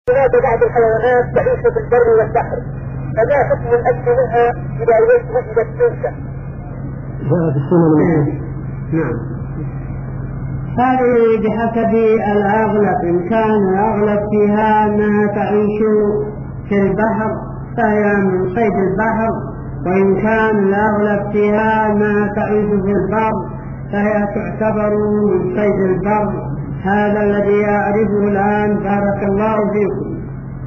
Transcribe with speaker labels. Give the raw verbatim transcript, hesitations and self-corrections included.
Speaker 1: هناك بعض الحيوانات تعيش في البر والبحر، فما حكم الأكل منها إذا وجدت تنشأ؟
Speaker 2: جاء في السنة. نعم.
Speaker 3: هذه بحسب الأغلب، إن كان الأغلب فيها أنها تعيش في البحر فهي من صيد البحر، وإن كان الأغلب فيها أنها تعيش في البر فهي تعتبر من صيد البر. هذا الذي أعرفه الآن، بارك الله فيكم.